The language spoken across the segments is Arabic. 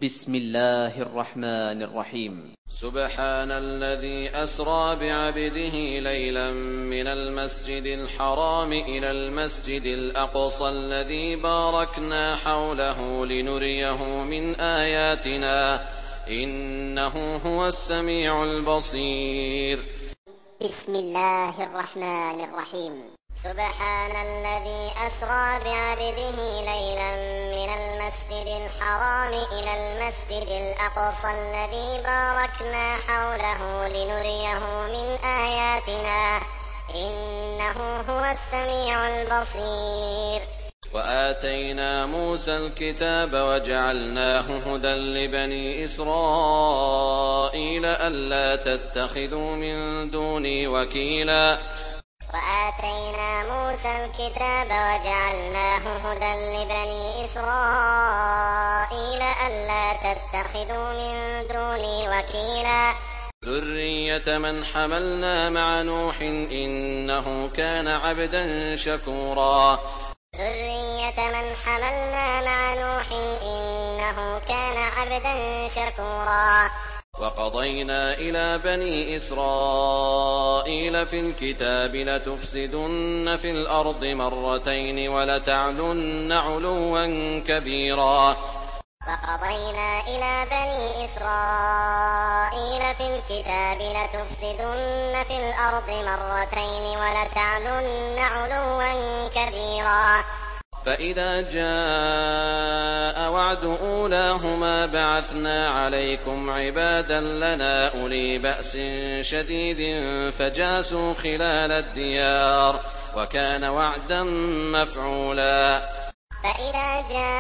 بسم الله الرحمن الرحيم. سبحان الذي أسرى بعبده ليلا من المسجد الحرام إلى المسجد الأقصى الذي باركنا حوله لنريه من آياتنا إنه هو السميع البصير. بسم الله الرحمن الرحيم. سبحان الذي أسرى بعبده ليلا من المسجد الحرام إلى المسجد الأقصى الذي باركنا حوله لنريه من آياتنا إنه هو السميع البصير. وآتينا موسى الكتاب وجعلناه هدى لبني إسرائيل ألا تتخذوا من دوني وكيلا. وآتينا موسى الكتاب وجعلناه هدى لبني إسرائيل ألا تتخذوا من دوني وكيلا. ذرية من حملنا مع نوح إنه كان عبدا شكورا. ذرية من حملنا مع نوح إنه كان عبدا شكورا. وقضينا إلى بني إسرائيل في الكتاب لتفسدن في الأرض مرتين ولتعلن علوا كبيرا. وقضينا إلى بني إسرائيل في الكتاب لتفسدن في الأرض مرتين ولتعلن علوا كبيرا. فإذا جاء وعد أولاهما بعثنا عليكم عبادا لنا أولي بأس شديد فجاسوا خلال الديار وكان وعدا مفعولا. فإذا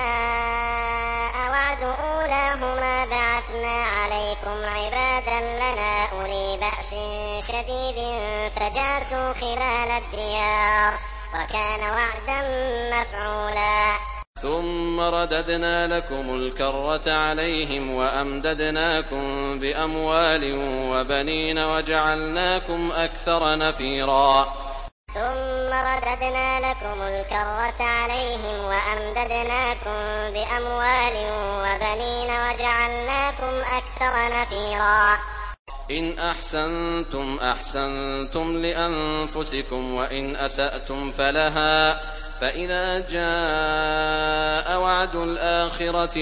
جاء وعد أولاهما بعثنا عليكم عبادا لنا أولي بأس شديد فجاسوا خلال الديار وكان وعدا مفعولا. ثم رددنا لكم الكرة عليهم وأمددناكم بأموال وبنين وجعلناكم أكثر نفيرا. ثم رددنا لكم الكرة عليهم وأمددناكم بأموال وبنين وجعلناكم أكثر نفيرا. إن أحسنتم أحسنتم لأنفسكم وإن أسأتم فلها. فإذا جاء وعد الآخرة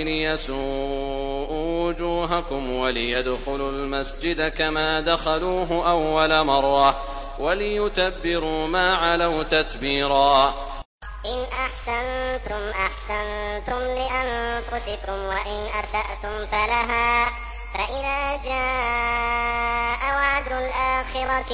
ليسوءوا وجوهكم وليدخلوا المسجد كما دخلوه أول مرة وليتبروا ما علوا تتبيرا. إن أحسنتم أحسنتم لأنفسكم وإن أسأتم فلها. فإذا جاء وعد الآخرة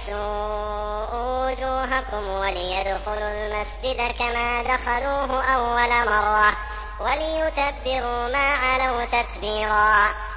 ليسوءوا وجوهكم وليدخلوا المسجد كما دخلوه أول مرة وليتبروا ما علوا تتبيرا.